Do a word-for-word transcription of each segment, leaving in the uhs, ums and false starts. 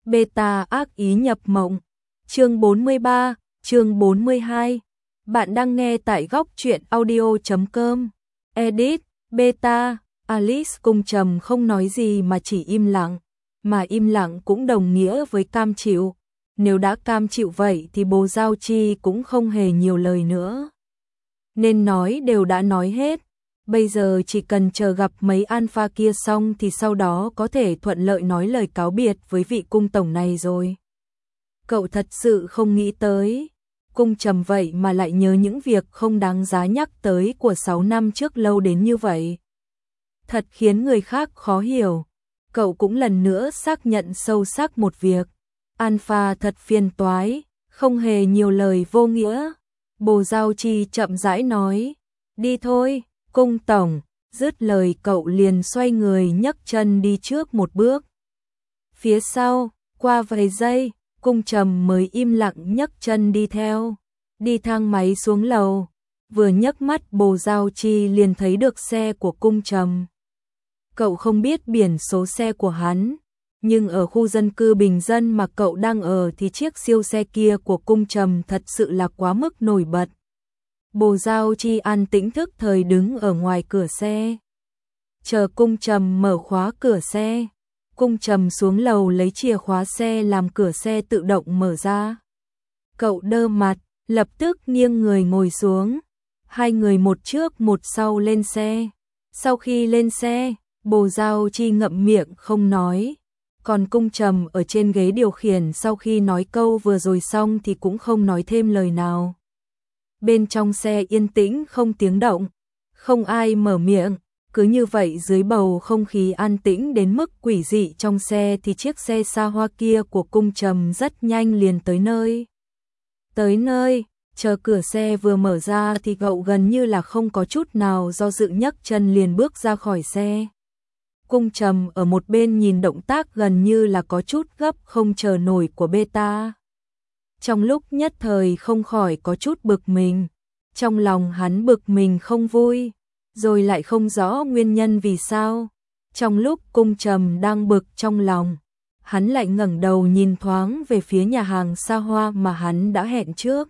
Beta ác ý nhập mộng. Chương bốn mươi ba, chương bốn mươi hai. Bạn đang nghe tại góc truyện audio chấm com. Edit, Beta, Alice cùng Trầm không nói gì mà chỉ im lặng, mà im lặng cũng đồng nghĩa với cam chịu. Nếu đã cam chịu vậy thì Bồ Giao Chi cũng không hề nhiều lời nữa. Nên nói đều đã nói hết. Bây giờ chỉ cần chờ gặp mấy alpha kia xong thì sau đó có thể thuận lợi nói lời cáo biệt với vị cung tổng này rồi. Cậu thật sự không nghĩ tới. Cung Trầm vậy mà lại nhớ những việc không đáng giá nhắc tới của sáu năm trước lâu đến như vậy. Thật khiến người khác khó hiểu. Cậu cũng lần nữa xác nhận sâu sắc một việc. Alpha thật phiền toái, không hề nhiều lời vô nghĩa. Bồ Giao Chi chậm rãi nói. Đi thôi, cung tổng. Dứt lời cậu liền xoay người nhấc chân đi trước một bước. Phía sau, qua vài giây, Cung Trầm mới im lặng nhấc chân đi theo. Đi thang máy xuống lầu. Vừa nhấc mắt Bồ Giao Chi liền thấy được xe của Cung Trầm. Cậu không biết biển số xe của hắn, nhưng ở khu dân cư bình dân mà cậu đang ở thì chiếc siêu xe kia của Cung Trầm thật sự là quá mức nổi bật. Bồ Giao Chi an tĩnh thức thời đứng ở ngoài cửa xe. Chờ Cung Trầm mở khóa cửa xe. Cung Trầm xuống lầu lấy chìa khóa xe làm cửa xe tự động mở ra. Cậu đơ mặt, lập tức nghiêng người ngồi xuống. Hai người một trước một sau lên xe. Sau khi lên xe, Bồ Giao Chi ngậm miệng không nói. Còn Cung Trầm ở trên ghế điều khiển sau khi nói câu vừa rồi xong thì cũng không nói thêm lời nào. Bên trong xe yên tĩnh không tiếng động, không ai mở miệng. Cứ như vậy dưới bầu không khí an tĩnh đến mức quỷ dị trong xe thì chiếc xe xa hoa kia của Cung Trầm rất nhanh liền tới nơi. Tới nơi, chờ cửa xe vừa mở ra thì cậu gần như là không có chút nào do dự nhấc chân liền bước ra khỏi xe. Cung Trầm ở một bên nhìn động tác gần như là có chút gấp không chờ nổi của Beta. Trong lúc nhất thời không khỏi có chút bực mình. Trong lòng hắn bực mình không vui, rồi lại không rõ nguyên nhân vì sao. Trong lúc Cung Trầm đang bực trong lòng, hắn lại ngẩng đầu nhìn thoáng về phía nhà hàng xa hoa mà hắn đã hẹn trước.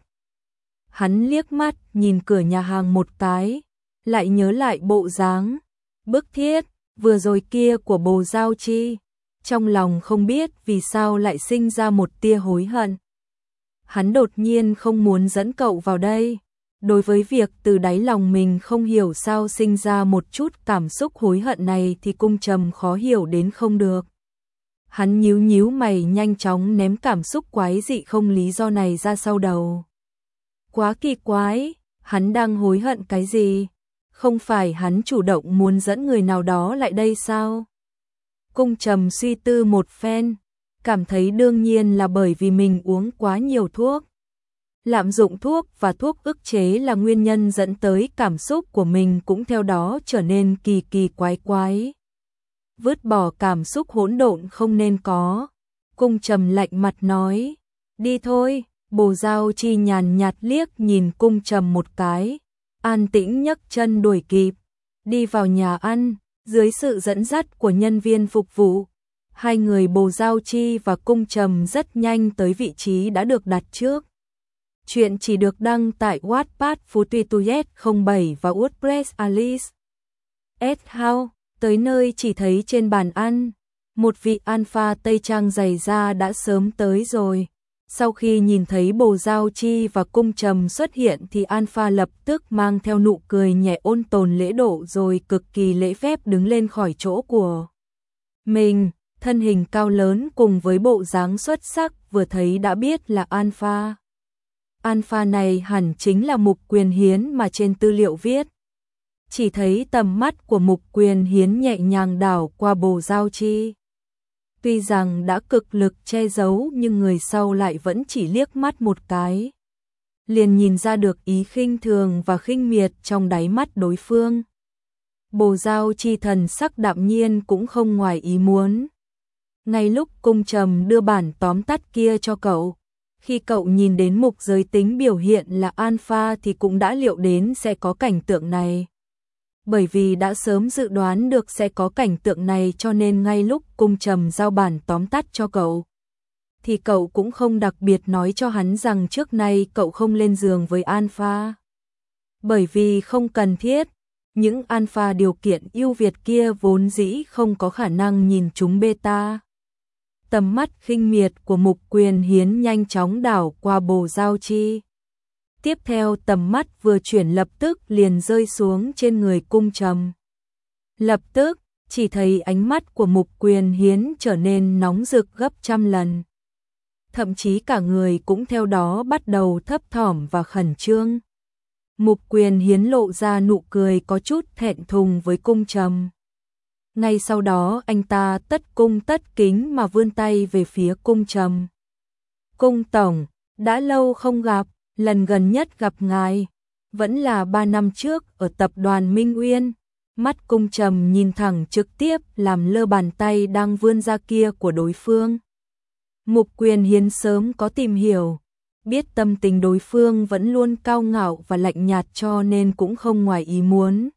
Hắn liếc mắt nhìn cửa nhà hàng một cái, lại nhớ lại bộ dáng bức thiết vừa rồi kia của Bồ Giao Chi. Trong lòng không biết vì sao lại sinh ra một tia hối hận. Hắn đột nhiên không muốn dẫn cậu vào đây. Đối với việc từ đáy lòng mình không hiểu sao sinh ra một chút cảm xúc hối hận này thì Cung Trầm khó hiểu đến không được. Hắn nhíu nhíu mày nhanh chóng ném cảm xúc quái dị không lý do này ra sau đầu. Quá kỳ quái, hắn đang hối hận cái gì? Không phải hắn chủ động muốn dẫn người nào đó lại đây sao? Cung Trầm suy tư một phen, cảm thấy đương nhiên là bởi vì mình uống quá nhiều thuốc. Lạm dụng thuốc và thuốc ức chế là nguyên nhân dẫn tới cảm xúc của mình cũng theo đó trở nên kỳ kỳ quái quái. Vứt bỏ cảm xúc hỗn độn không nên có. Cung Trầm lạnh mặt nói, đi thôi. Bồ Giao Chi nhàn nhạt liếc nhìn Cung Trầm một cái, an tĩnh nhấc chân đuổi kịp, đi vào nhà ăn, dưới sự dẫn dắt của nhân viên phục vụ. Hai người Bồ Giao Chi và Cung Trầm rất nhanh tới vị trí đã được đặt trước. Chuyện chỉ được đăng tại Wattpad Futuituet không bảy và WordPress Alice. S House, tới nơi chỉ thấy trên bàn ăn, một vị alpha tây trang dày da đã sớm tới rồi. Sau khi nhìn thấy Bồ Giao Chi và Cung Trầm xuất hiện thì alpha lập tức mang theo nụ cười nhẹ ôn tồn lễ độ rồi cực kỳ lễ phép đứng lên khỏi chỗ của mình. Thân hình cao lớn cùng với bộ dáng xuất sắc vừa thấy đã biết là alpha. Alpha này hẳn chính là Mục Quyền Hiến mà trên tư liệu viết. Chỉ thấy tầm mắt của Mục Quyền Hiến nhẹ nhàng đảo qua Bồ Giao Chi. Tuy rằng đã cực lực che giấu nhưng người sau lại vẫn chỉ liếc mắt một cái. Liền nhìn ra được ý khinh thường và khinh miệt trong đáy mắt đối phương. Bồ Giao Chi thần sắc đạm nhiên cũng không ngoài ý muốn. Ngay lúc Cung Trầm đưa bản tóm tắt kia cho cậu, khi cậu nhìn đến mục giới tính biểu hiện là alpha thì cũng đã liệu đến sẽ có cảnh tượng này. Bởi vì đã sớm dự đoán được sẽ có cảnh tượng này cho nên ngay lúc Cung Trầm giao bản tóm tắt cho cậu, thì cậu cũng không đặc biệt nói cho hắn rằng trước nay cậu không lên giường với Alpha. Bởi vì không cần thiết, những Alpha điều kiện ưu việt kia vốn dĩ không có khả năng nhìn trúng beta. Tầm mắt khinh miệt của Mục Quyền Hiến nhanh chóng đảo qua Bồ Giao Chi. Tiếp theo tầm mắt vừa chuyển lập tức liền rơi xuống trên người Cung Trầm. Lập tức, chỉ thấy ánh mắt của Mục Quyền Hiến trở nên nóng rực gấp trăm lần. Thậm chí cả người cũng theo đó bắt đầu thấp thỏm và khẩn trương. Mục Quyền Hiến lộ ra nụ cười có chút thẹn thùng với Cung Trầm. Ngay sau đó anh ta tất cung tất kính mà vươn tay về phía Cung Trầm. Cung tổng, đã lâu không gặp, lần gần nhất gặp ngài, vẫn là ba năm trước ở tập đoàn Minh Uyên. Mắt Cung Trầm nhìn thẳng trực tiếp làm lơ bàn tay đang vươn ra kia của đối phương. Mục Quyền Hiến sớm có tìm hiểu, biết tâm tình đối phương vẫn luôn cao ngạo và lạnh nhạt cho nên cũng không ngoài ý muốn.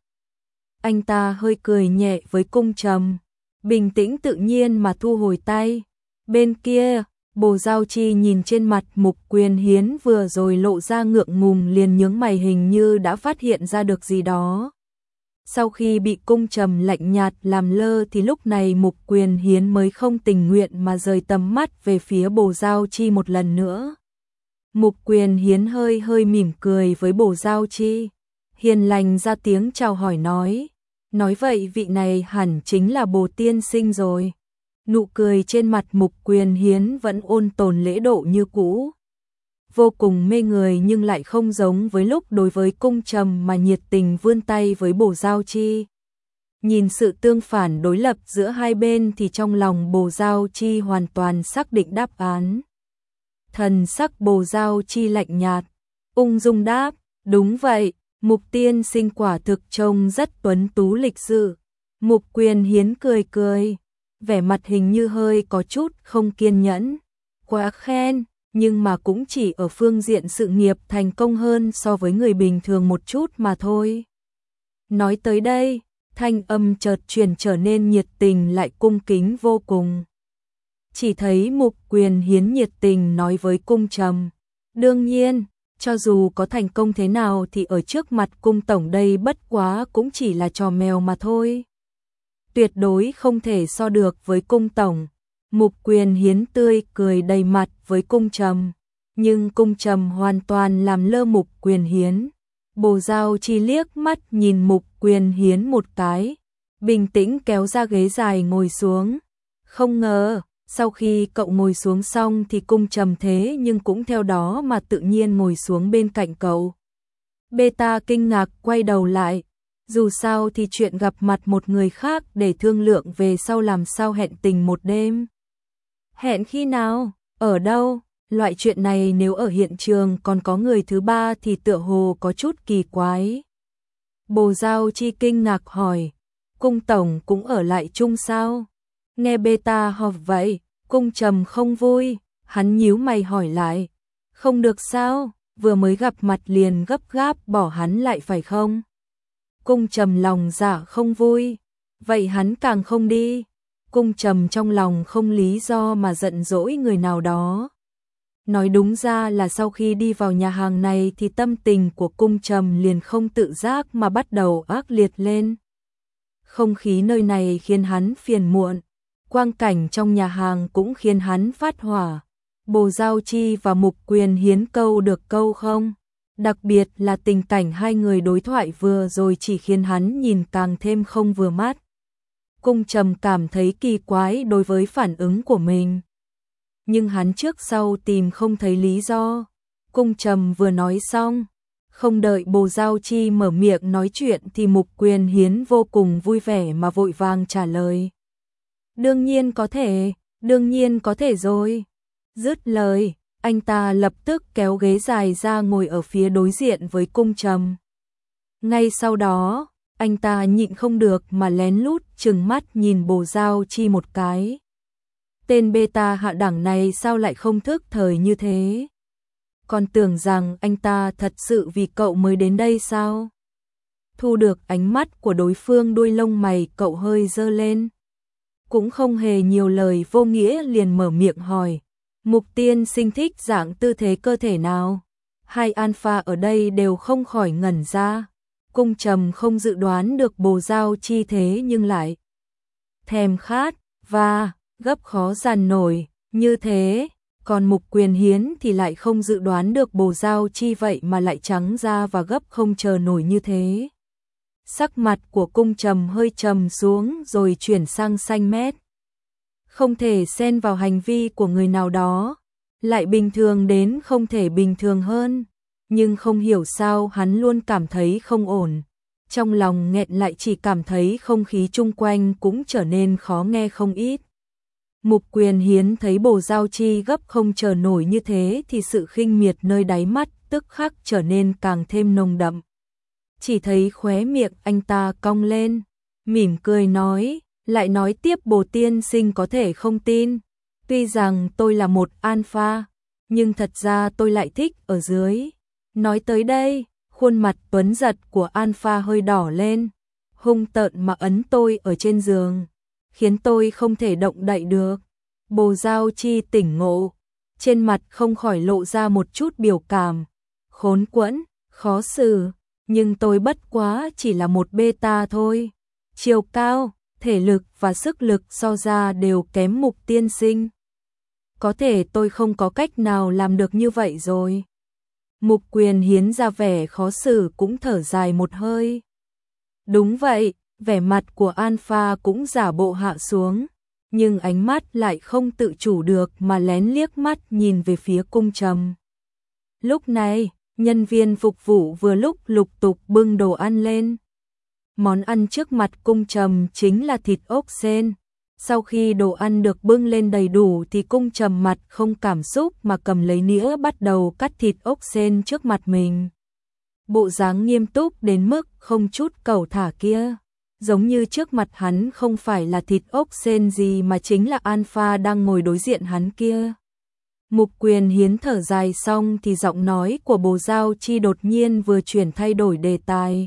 Anh ta hơi cười nhẹ với Cung Trầm, bình tĩnh tự nhiên mà thu hồi tay. Bên kia, Bồ Giao Chi nhìn trên mặt Mục Quyền Hiến vừa rồi lộ ra ngượng ngùng liền nhướng mày, hình như đã phát hiện ra được gì đó. Sau khi bị Cung Trầm lạnh nhạt làm lơ thì lúc này Mục Quyền Hiến mới không tình nguyện mà rời tầm mắt về phía Bồ Giao Chi một lần nữa. Mục Quyền Hiến hơi hơi mỉm cười với Bồ Giao Chi, hiền lành ra tiếng chào hỏi nói, nói vậy vị này hẳn chính là Bồ tiên sinh rồi. Nụ cười trên mặt Mục Quyền Hiến vẫn ôn tồn lễ độ như cũ, vô cùng mê người nhưng lại không giống với lúc đối với Cung Trầm mà nhiệt tình vươn tay với Bồ Giao Chi. Nhìn sự tương phản đối lập giữa hai bên thì trong lòng Bồ Giao Chi hoàn toàn xác định đáp án. Thần sắc Bồ Giao Chi lạnh nhạt, ung dung đáp, đúng vậy, Mục tiên sinh quả thực trông rất tuấn tú lịch sự. Mục Quyền Hiến cười cười, vẻ mặt hình như hơi có chút không kiên nhẫn, quá khen, nhưng mà cũng chỉ ở phương diện sự nghiệp thành công hơn so với người bình thường một chút mà thôi. Nói tới đây, thanh âm chợt truyền trở nên nhiệt tình lại cung kính vô cùng. Chỉ thấy Mục Quyền Hiến nhiệt tình nói với Cung Trầm, đương nhiên, cho dù có thành công thế nào thì ở trước mặt Cung tổng đây bất quá cũng chỉ là trò mèo mà thôi. Tuyệt đối không thể so được với Cung tổng. Mục Quyền Hiến tươi cười đầy mặt với Cung Trầm, nhưng Cung Trầm hoàn toàn làm lơ Mục Quyền Hiến. Bồ Giao Chi liếc mắt nhìn Mục Quyền Hiến một cái, bình tĩnh kéo ra ghế dài ngồi xuống. Không ngờ, sau khi cậu ngồi xuống xong thì Cung Trầm thế nhưng cũng theo đó mà tự nhiên ngồi xuống bên cạnh cậu. Beta kinh ngạc quay đầu lại, dù sao thì chuyện gặp mặt một người khác để thương lượng về sau làm sao hẹn tình một đêm. Hẹn khi nào, ở đâu, loại chuyện này nếu ở hiện trường còn có người thứ ba thì tựa hồ có chút kỳ quái. Bồ Giao Chi kinh ngạc hỏi, Cung tổng cũng ở lại chung sao? Nghe Beta họp vậy, Cung Trầm không vui, hắn nhíu mày hỏi lại, không được sao, vừa mới gặp mặt liền gấp gáp bỏ hắn lại phải không? Cung Trầm lòng dạ không vui, vậy hắn càng không đi. Cung Trầm trong lòng không lý do mà giận dỗi người nào đó. Nói đúng ra là sau khi đi vào nhà hàng này thì tâm tình của Cung Trầm liền không tự giác mà bắt đầu ác liệt lên. Không khí nơi này khiến hắn phiền muộn, quang cảnh trong nhà hàng cũng khiến hắn phát hỏa. Bồ Giao Chi và Mục Quyền Hiến câu được câu không? Đặc biệt là tình cảnh hai người đối thoại vừa rồi chỉ khiến hắn nhìn càng thêm không vừa mắt. Cung Trầm cảm thấy kỳ quái đối với phản ứng của mình. Nhưng hắn trước sau tìm không thấy lý do. Cung Trầm vừa nói xong, không đợi Bồ Giao Chi mở miệng nói chuyện thì Mục Quyền Hiến vô cùng vui vẻ mà vội vàng trả lời. Đương nhiên có thể, đương nhiên có thể rồi. Dứt lời, anh ta lập tức kéo ghế dài ra ngồi ở phía đối diện với Cung Trầm. Ngay sau đó, anh ta nhịn không được mà lén lút trừng mắt nhìn Bồ Giao Chi một cái. Tên beta hạ đẳng này sao lại không thức thời như thế? Còn tưởng rằng anh ta thật sự vì cậu mới đến đây sao? Thu được ánh mắt của đối phương, đuôi lông mày cậu hơi dơ lên. Cũng không hề nhiều lời vô nghĩa liền mở miệng hỏi. Mục tiên sinh thích dạng tư thế cơ thể nào? Hai alpha ở đây đều không khỏi ngẩn ra. Cung Trầm không dự đoán được Bồ Giao Chi thế nhưng lại thèm khát và gấp khó dằn nổi như thế. Còn Mục Quyền Hiến thì lại không dự đoán được Bồ Giao Chi vậy mà lại trắng ra và gấp không chờ nổi như thế. Sắc mặt của Cung Trầm hơi trầm xuống rồi chuyển sang xanh mét. Không thể xen vào hành vi của người nào đó, lại bình thường đến không thể bình thường hơn. Nhưng không hiểu sao hắn luôn cảm thấy không ổn. Trong lòng nghẹn lại chỉ cảm thấy không khí chung quanh cũng trở nên khó nghe không ít. Mục Quyền Hiến thấy Bồ Giao Chi gấp không chờ nổi như thế thì sự khinh miệt nơi đáy mắt tức khắc trở nên càng thêm nồng đậm. Chỉ thấy khóe miệng anh ta cong lên, mỉm cười nói, lại nói tiếp Bồ tiên sinh có thể không tin. Tuy rằng tôi là một alpha, nhưng thật ra tôi lại thích ở dưới. Nói tới đây, khuôn mặt tuấn giật của alpha hơi đỏ lên, hung tợn mà ấn tôi ở trên giường, khiến tôi không thể động đậy được. Bồ Giao Chi tỉnh ngộ, trên mặt không khỏi lộ ra một chút biểu cảm, khốn quẫn, khó xử, nhưng tôi bất quá chỉ là một beta thôi. Chiều cao, thể lực và sức lực so ra đều kém Mục tiên sinh. Có thể tôi không có cách nào làm được như vậy rồi. Mục Quyền Hiến ra vẻ khó xử cũng thở dài một hơi. Đúng vậy, vẻ mặt của alpha cũng giả bộ hạ xuống, nhưng ánh mắt lại không tự chủ được mà lén liếc mắt nhìn về phía Cung Trầm. Lúc này, nhân viên phục vụ vừa lúc lục tục bưng đồ ăn lên. Món ăn trước mặt Cung Trầm chính là thịt ốc sên. Sau khi đồ ăn được bưng lên đầy đủ thì Cung Trầm mặt không cảm xúc mà cầm lấy nĩa bắt đầu cắt thịt ốc sên trước mặt mình. Bộ dáng nghiêm túc đến mức không chút cẩu thả kia. Giống như trước mặt hắn không phải là thịt ốc sên gì mà chính là alpha đang ngồi đối diện hắn kia. Mục Quyền Hiến thở dài xong thì giọng nói của Bồ Giao Chi đột nhiên vừa chuyển thay đổi đề tài.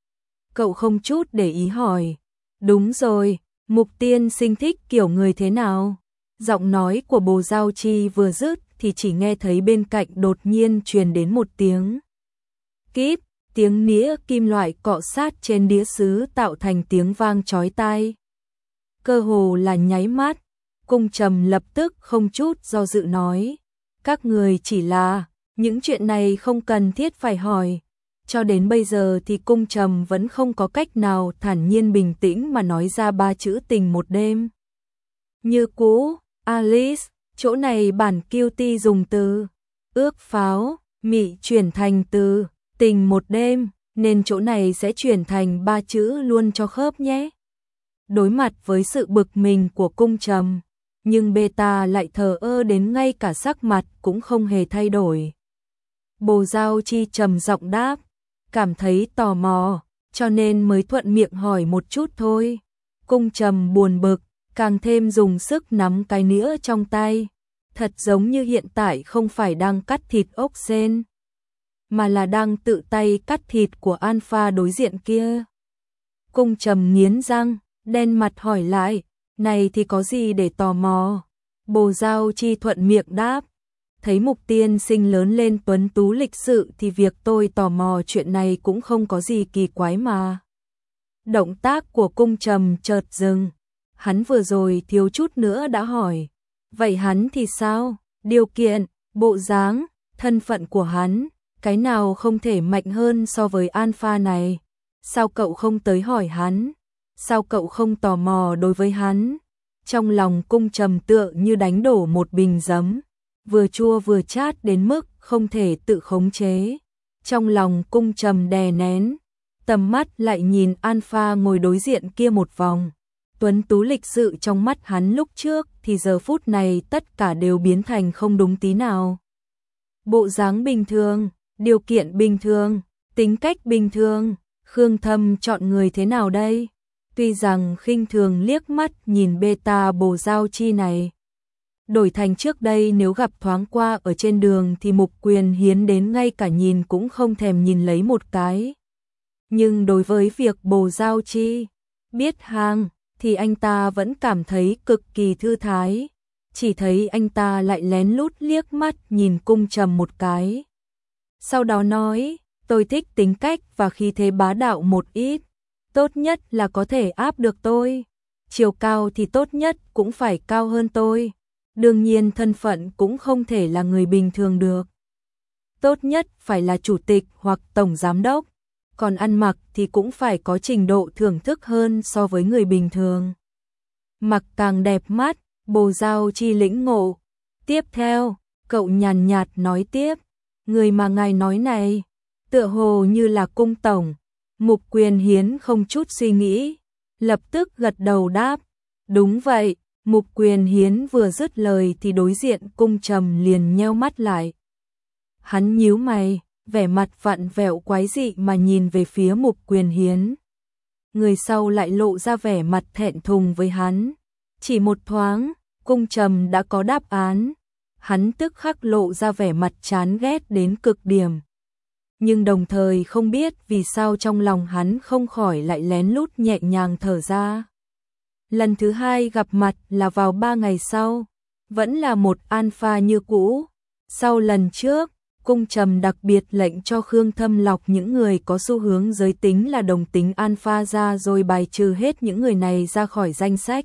Cậu không chút để ý hỏi. Đúng rồi, Mục tiên sinh thích kiểu người thế nào? Giọng nói của Bồ Giao Chi vừa dứt thì chỉ nghe thấy bên cạnh đột nhiên truyền đến một tiếng kíp, tiếng nĩa kim loại cọ sát trên đĩa sứ tạo thành tiếng vang chói tai. Cơ hồ là nháy mắt, Cung Trầm lập tức không chút do dự nói, các người chỉ là, những chuyện này không cần thiết phải hỏi. Cho đến bây giờ thì Cung Trầm vẫn không có cách nào thản nhiên bình tĩnh mà nói ra ba chữ tình một đêm. Như cũ, Alice, chỗ này bản Cutie dùng từ ước pháo, mị chuyển thành từ tình một đêm, nên chỗ này sẽ chuyển thành ba chữ luôn cho khớp nhé. Đối mặt với sự bực mình của Cung Trầm, nhưng beta lại thờ ơ đến ngay cả sắc mặt cũng không hề thay đổi. Bồ Giao Chi trầm giọng đáp, cảm thấy tò mò, cho nên mới thuận miệng hỏi một chút thôi. Cung Trầm buồn bực, càng thêm dùng sức nắm cái nĩa trong tay, thật giống như hiện tại không phải đang cắt thịt ốc sên, mà là đang tự tay cắt thịt của alpha đối diện kia. Cung Trầm nghiến răng, đen mặt hỏi lại, này thì có gì để tò mò? Bồ Giao Chi thuận miệng đáp, thấy Mục tiên sinh lớn lên tuấn tú lịch sự thì việc tôi tò mò chuyện này cũng không có gì kỳ quái mà. Động tác của Cung Trầm chợt dừng, hắn vừa rồi thiếu chút nữa đã hỏi, vậy hắn thì sao? Điều kiện, bộ dáng, thân phận của hắn, cái nào không thể mạnh hơn so với alpha này? Sao cậu không tới hỏi hắn? Sao cậu không tò mò đối với hắn? Trong lòng Cung Trầm tựa như đánh đổ một bình giấm, vừa chua vừa chát đến mức không thể tự khống chế. Trong lòng Cung Trầm đè nén, tầm mắt lại nhìn alpha ngồi đối diện kia một vòng. Tuấn tú lịch sự trong mắt hắn lúc trước thì giờ phút này tất cả đều biến thành không đúng tí nào. Bộ dáng bình thường, điều kiện bình thường, tính cách bình thường, Khương Thâm chọn người thế nào đây? Tuy rằng khinh thường liếc mắt nhìn beta Bồ Giao Chi này. Đổi thành trước đây nếu gặp thoáng qua ở trên đường thì Mục Quyền Hiến đến ngay cả nhìn cũng không thèm nhìn lấy một cái. Nhưng đối với việc Bồ Giao Chi biết hàng thì anh ta vẫn cảm thấy cực kỳ thư thái. chỉ thấy anh ta lại lén lút liếc mắt nhìn Cung Trầm một cái. Sau đó nói, tôi thích tính cách và khí thế bá đạo một ít, tốt nhất là có thể áp được tôi. Chiều cao thì tốt nhất cũng phải cao hơn tôi. Đương nhiên thân phận cũng không thể là người bình thường được. Tốt nhất phải là chủ tịch hoặc tổng giám đốc. Còn ăn mặc thì cũng phải có trình độ thưởng thức hơn so với người bình thường. Mặc càng đẹp mắt, Bồ Giao Chi lĩnh ngộ. Tiếp theo, cậu nhàn nhạt nói tiếp, người mà ngài nói này, tựa hồ như là Cung tổng. Mục Quyền Hiến không chút suy nghĩ, lập tức gật đầu đáp, đúng vậy. Mục Quyền Hiến vừa dứt lời thì đối diện Cung Trầm liền nheo mắt lại. Hắn nhíu mày, vẻ mặt vặn vẹo quái dị mà nhìn về phía Mục Quyền Hiến. Người sau lại lộ ra vẻ mặt thẹn thùng với hắn. Chỉ một thoáng, Cung Trầm đã có đáp án. Hắn tức khắc lộ ra vẻ mặt chán ghét đến cực điểm. Nhưng đồng thời không biết vì sao trong lòng hắn không khỏi lại lén lút nhẹ nhàng thở ra. Lần thứ hai gặp mặt là vào ba ngày sau, vẫn là một alpha như cũ. Sau lần trước, Cung Trầm đặc biệt lệnh cho Khương Thâm lọc những người có xu hướng giới tính là đồng tính alpha ra rồi bài trừ hết những người này ra khỏi danh sách.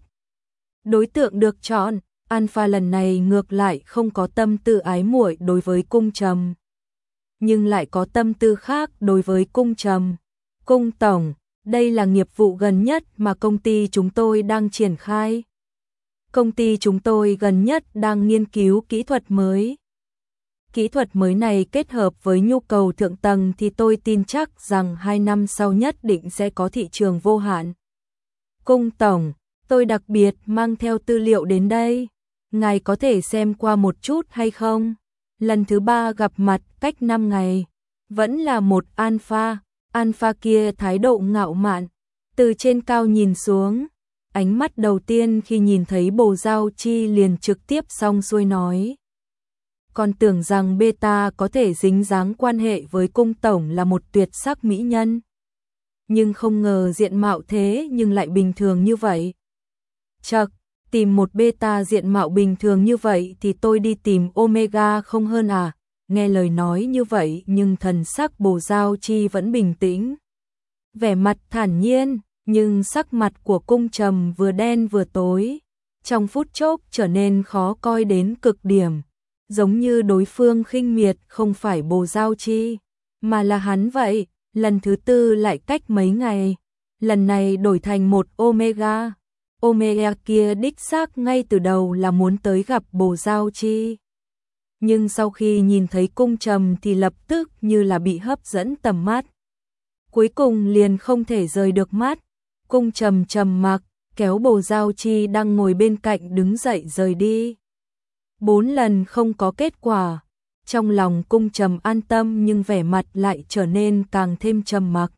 Đối tượng được chọn, alpha lần này ngược lại không có tâm tư ái muội đối với Cung Trầm, nhưng lại có tâm tư khác đối với Cung Trầm. Cung tổng, đây là nghiệp vụ gần nhất mà công ty chúng tôi đang triển khai. Công ty chúng tôi gần nhất đang nghiên cứu kỹ thuật mới. Kỹ thuật mới này kết hợp với nhu cầu thượng tầng thì tôi tin chắc rằng hai năm sau nhất định sẽ có thị trường vô hạn. Cung tổng, tôi đặc biệt mang theo tư liệu đến đây. Ngài có thể xem qua một chút hay không? Lần thứ ba gặp mặt cách năm ngày, vẫn là một alpha. Alpha kia thái độ ngạo mạn, từ trên cao nhìn xuống. Ánh mắt đầu tiên khi nhìn thấy Bồ Giao Chi liền trực tiếp xong xuôi nói. Còn tưởng rằng beta có thể dính dáng quan hệ với Cung tổng là một tuyệt sắc mỹ nhân. Nhưng không ngờ diện mạo thế nhưng lại bình thường như vậy. Chậc, tìm một beta diện mạo bình thường như vậy thì tôi đi tìm Omega không hơn à? Nghe lời nói như vậy nhưng thần sắc Bồ Giao Chi vẫn bình tĩnh. Vẻ mặt thản nhiên, nhưng sắc mặt của Cung Trầm vừa đen vừa tối. Trong phút chốc trở nên khó coi đến cực điểm. Giống như đối phương khinh miệt không phải Bồ Giao Chi, mà là hắn vậy. Lần thứ tư lại cách mấy ngày. Lần này đổi thành một Omega. Omega kia đích xác ngay từ đầu là muốn tới gặp Bồ Giao Chi. Nhưng sau khi nhìn thấy Cung Trầm thì lập tức như là bị hấp dẫn tầm mắt. Cuối cùng liền không thể rời được mắt. Cung Trầm trầm mặc, kéo Bồ Giao Chi đang ngồi bên cạnh đứng dậy rời đi. Bốn lần không có kết quả. Trong lòng Cung Trầm an tâm nhưng vẻ mặt lại trở nên càng thêm trầm mặc.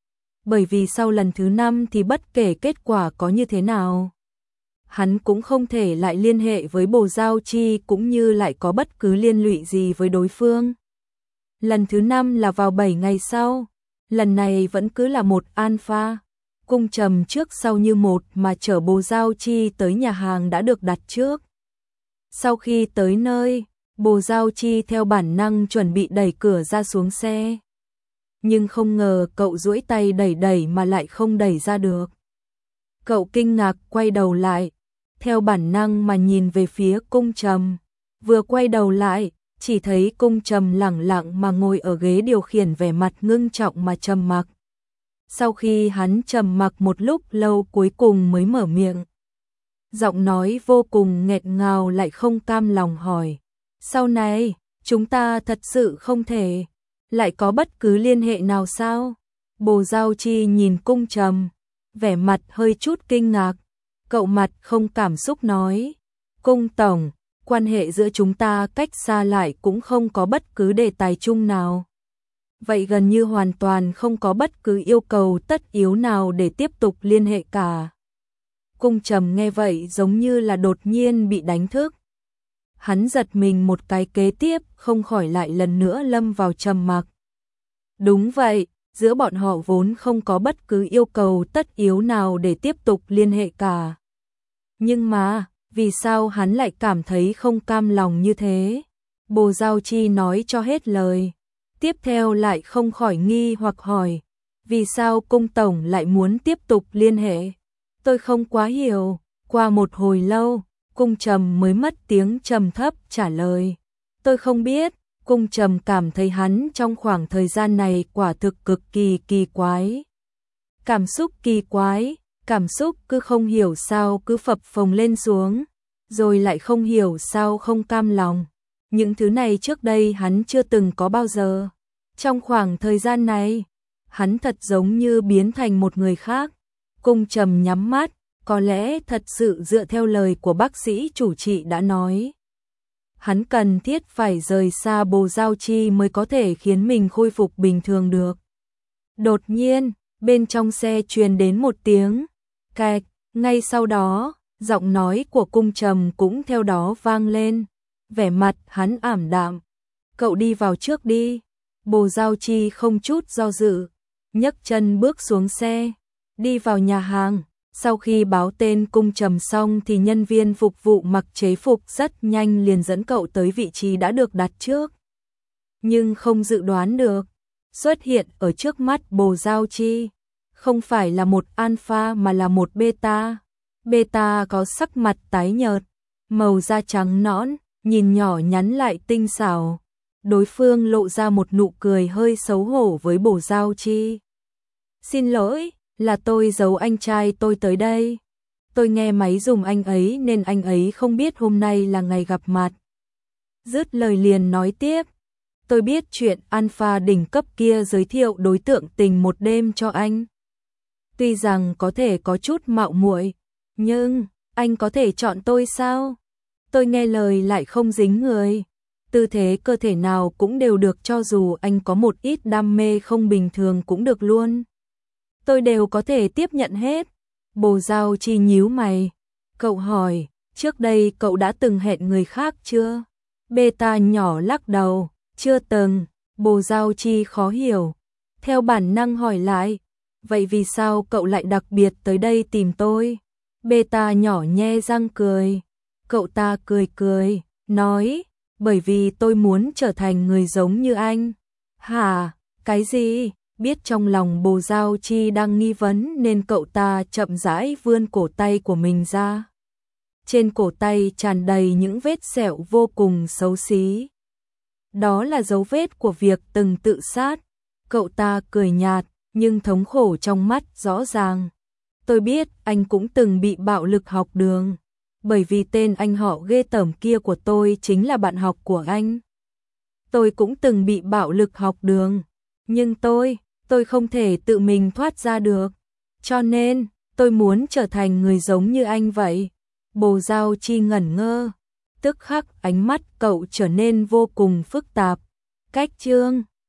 Bởi vì sau lần thứ năm thì bất kể kết quả có như thế nào, hắn cũng không thể lại liên hệ với Bồ Giao Chi cũng như lại có bất cứ liên lụy gì với đối phương. Lần thứ năm là vào bảy ngày sau, lần này vẫn cứ là một alpha. Cung Trầm trước sau như một mà chở Bồ Giao Chi tới nhà hàng đã được đặt trước. Sau khi tới nơi, Bồ Giao Chi theo bản năng chuẩn bị đẩy cửa ra xuống xe. Nhưng không ngờ cậu duỗi tay đẩy đẩy mà lại không đẩy ra được. Cậu kinh ngạc quay đầu lại, theo bản năng mà nhìn về phía Cung Trầm. Vừa quay đầu lại, chỉ thấy Cung Trầm lẳng lặng mà ngồi ở ghế điều khiển vẻ mặt ngưng trọng mà trầm mặc. Sau khi hắn trầm mặc một lúc lâu cuối cùng mới mở miệng. Giọng nói vô cùng nghẹt ngào lại không cam lòng hỏi. Sau này, chúng ta thật sự không thể lại có bất cứ liên hệ nào sao? Bồ Giao Chi nhìn Cung Trầm, vẻ mặt hơi chút kinh ngạc. Cậu mặt không cảm xúc nói. Cung tổng, quan hệ giữa chúng ta cách xa lại cũng không có bất cứ đề tài chung nào. Vậy gần như hoàn toàn không có bất cứ yêu cầu tất yếu nào để tiếp tục liên hệ cả. Cung Trầm nghe vậy giống như là đột nhiên bị đánh thức. Hắn giật mình một cái kế tiếp không khỏi lại lần nữa lâm vào trầm mặc. Đúng vậy, giữa bọn họ vốn không có bất cứ yêu cầu tất yếu nào để tiếp tục liên hệ cả. Nhưng mà, Vì sao hắn lại cảm thấy không cam lòng như thế? Bồ Giao Chi nói cho hết lời. Tiếp theo lại không khỏi nghi hoặc hỏi. Vì sao cung tổng lại muốn tiếp tục liên hệ? Tôi không quá hiểu. Qua một hồi lâu, cung trầm mới mất tiếng trầm thấp trả lời. Tôi không biết. Cung trầm cảm thấy hắn trong khoảng thời gian này quả thực cực kỳ kỳ quái. Cảm xúc kỳ quái, cảm xúc cứ không hiểu sao cứ phập phồng lên xuống, rồi lại không hiểu sao không cam lòng. Những thứ này trước đây hắn chưa từng có bao giờ. Trong khoảng thời gian này, hắn thật giống như biến thành một người khác. Cung trầm nhắm mắt, có lẽ thật sự dựa theo lời của bác sĩ chủ trị đã nói. Hắn cần thiết phải rời xa Bồ Giao Chi mới có thể khiến mình khôi phục bình thường được. Đột nhiên, bên trong xe truyền đến một tiếng kẹt, ngay sau đó, giọng nói của cung trầm cũng theo đó vang lên. Vẻ mặt hắn ảm đạm. Cậu đi vào trước đi. Bồ Giao Chi không chút do dự, nhấc chân bước xuống xe, đi vào nhà hàng. Sau khi báo tên cung trầm xong thì nhân viên phục vụ mặc chế phục rất nhanh liền dẫn cậu tới vị trí đã được đặt trước. Nhưng không dự đoán được, xuất hiện ở trước mắt Bồ Giao Chi không phải là một alpha mà là một beta. Beta có sắc mặt tái nhợt, màu da trắng nõn, nhìn nhỏ nhắn lại tinh xảo. Đối phương lộ ra một nụ cười hơi xấu hổ với Bồ Giao Chi. Xin lỗi, là tôi giấu anh trai tôi tới đây. Tôi nghe máy dùng anh ấy nên anh ấy không biết hôm nay là ngày gặp mặt. Dứt lời liền nói tiếp. Tôi biết chuyện alpha đỉnh cấp kia giới thiệu đối tượng tình một đêm cho anh. Tuy rằng có thể có chút mạo muội, nhưng anh có thể chọn tôi sao? Tôi nghe lời lại không dính người. Tư thế cơ thể nào cũng đều được, cho dù anh có một ít đam mê không bình thường cũng được luôn. Tôi đều có thể tiếp nhận hết. Bồ Giao Chi nhíu mày. Cậu hỏi, trước đây cậu đã từng hẹn người khác chưa? Beta nhỏ lắc đầu, chưa từng. Bồ Giao Chi khó hiểu. Theo bản năng hỏi lại, vậy vì sao cậu lại đặc biệt tới đây tìm tôi? Beta nhỏ nhe răng cười. Cậu ta cười cười, nói, bởi vì tôi muốn trở thành người giống như anh. Hả, cái gì? Biết trong lòng Bồ Giao Chi đang nghi vấn nên cậu ta chậm rãi vươn cổ tay của mình ra. Trên cổ tay tràn đầy những vết sẹo vô cùng xấu xí. Đó là dấu vết của việc từng tự sát. Cậu ta cười nhạt, nhưng thống khổ trong mắt rõ ràng. Tôi biết anh cũng từng bị bạo lực học đường. Bởi vì tên anh họ ghê tởm kia của tôi chính là bạn học của anh. Tôi cũng từng bị bạo lực học đường. Nhưng tôi, tôi không thể tự mình thoát ra được. Cho nên, tôi muốn trở thành người giống như anh vậy. Bồ Giao Chi ngẩn ngơ. Tức khắc ánh mắt cậu trở nên vô cùng phức tạp. Cách chương